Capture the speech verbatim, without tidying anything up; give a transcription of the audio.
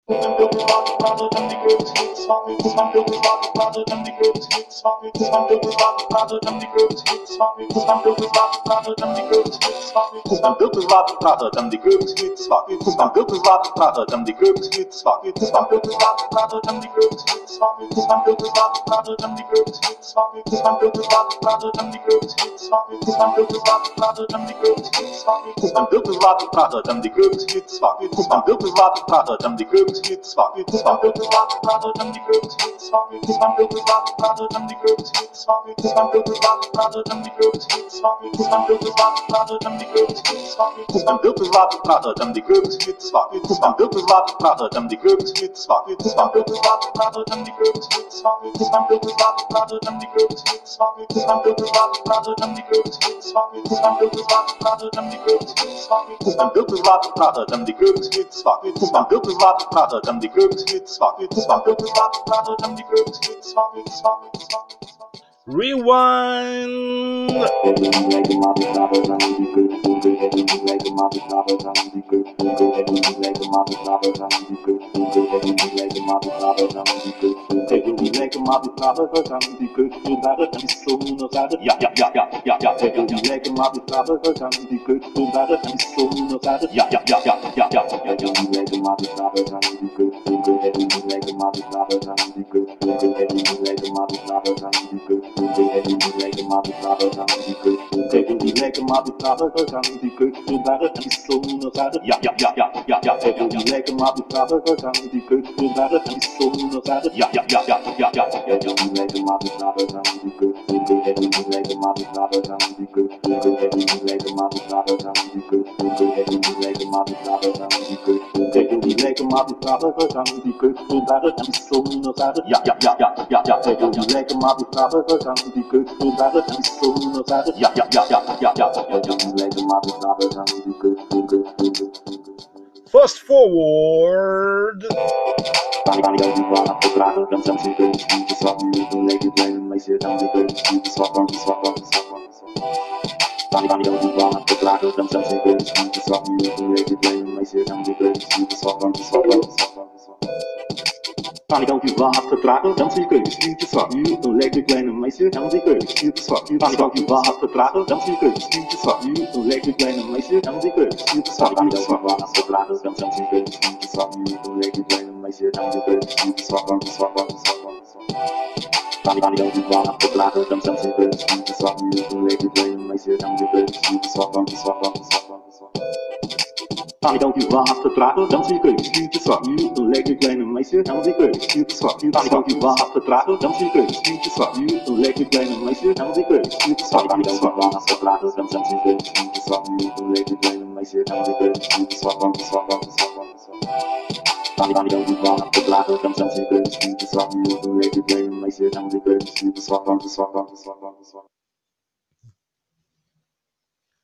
praten, dan die keukens niet te zwak. Het is van keukens laten praten, dan die keukens niet te zwak. Het is van keukens laten praten, dan die keukens niet te zwak. Het is van keukens laten praten, dan die keukens niet te zwak. Het is van keukens laten praten, dan die keukens niet te zwak. Het is van keukens laten praten, dan die keukens niet te zwak. Het is van keukens laten praten, dan die keukens niet te zwak. Het is van keukens laten praten, dan die keukens niet te zwak. Het is van keukens laten praten, dan die keukens niet te zwak. Het is van keukens laten praten, dan die keukens niet te zwak. Het is van keukens laten praten, dan die keukens niet te zwak. Het is van keukens laten praten, dan die keukens niet te zwak. Het is van keukens laten praten, dan die keukens niet te zwak. Het is van keukens laten praten, dan die keukens niet te zwak. Het is van keukens laten praten, dan die keukens niet te zwak. Het is van keukens laten praten, dan die keukens niet te zwak. Het is van keukens laten praten, dan die keukens niet te zwak. Het is van keukens laten praten, dan die keukens niet te zwak. Het is van keukens laten praten, dan die keukens niet te zwak. Het is van keukens laten praten, dan die keukens niet te zwak. Het is van keukens laten praten, dan die keukens niet te zwak. Het is van keukens laten praten. Rewind! Ik wil die lekker maar die praten, we gaan die keuken daar en die zon naar zuiden. Ja, ja, ja, ja, ja, ja. Ik wil die lekker maar die praten, we gaan die keuken daar en die zon naar zuiden. Ja, ja, ja, ja, ja, ja. Ik wil die lekker maar die praten, we gaan die keuken, ik wil die lekker maar die praten, we gaan die keuken, ik wil die lekker maar die praten, we gaan die keuken, ik wil die lekker maar die praten, we gaan die keuken. Ik wil die lekker maar die praten, we gaan die keuken daar en die zon naar zuiden. Ja, ja, ja, ja, ja, ja. Ik wil die lekker maar die praten, we gaan die keuken daar en die zon naar zuiden. Ja, ja, ja, ja, ja, ja. Ik wil die lekker maar die praten, we gaan die keuken, ik wil die lekker maar die praten, we gaan die keuken, ik wil die lekker maar die praten, we gaan die keuken, ik wil die lekker maar die praten, we gaan die keuken. Ik wil die lekker maar die praten, we gaan die keuken daar en die zon naar zuiden. Ja, ja, ja, ja, ja, ja. Ik wil die lekker maar die praten, we gaan die keuken daar en die zon naar zuiden. Ja, ja, ja, ja, ja, ja. Ik wil die lekker maar die praten, we gaan die keuken. Fast forward! Pani, pani, dan die waar op de dragen, dan zijn ze kunnen schieten, zwak nu, dan leek het kleine meisje, dan die kunnen schieten, zwak, zwak, zwak, zwak, zwak. Pani, pani, dan die waar op de dragen, dan zijn ze kunnen schieten, zwak nu, dan leek het kleine meisje, dan die kunnen schieten, zwak, zwak, zwak, zwak, zwak. Pani, dan die waar op de dragen, dan zie je kunnen schieten, zwak nu, dan leek het kleine meisje, dan die kunnen schieten, zwak nu. Pani, dan die waar op de dragen, dan zie je kunnen schieten, zwak nu, dan leek het kleine meisje, dan die kunnen schieten, zwak. Pani, dan die waar op de dragen, dan zijn ze kunnen schieten, zwak nu, dan leek het kleine meisje, dan die kunnen schieten, zwak, zwak, zwak, zwak. Pani, pani, dan die waar op de dragen, dan zijn ze kunnen schieten, zwak nu, dan leek het kleine meisje, dan die kunnen schieten, zwak, zwak, zwak, zwak, zwak. Pani, dan die waar op de dragen, dan zie je kunnen schieten, zwak nu, dan leek het kleine meisje, dan die kunnen schieten, zwak nu. Pani, dan die waar op de dragen, dan zie je kunnen schieten, zwak nu, dan leek het kleine meisje, dan die kunnen schieten, zwak. Pani, dan die waar op de dragen, dan zijn ze kunnen schieten, zwak nu, dan leek het kleine meisje, dan die kunnen schieten, zwak, zwak, zwak, zwak. Pani, pani, dan die waar op de dragen, dan zijn ze kunnen schieten, zwak nu, dan leek het kleine meisje, dan die kunnen schieten, zwak, zwak, zwak, zwak, zwak.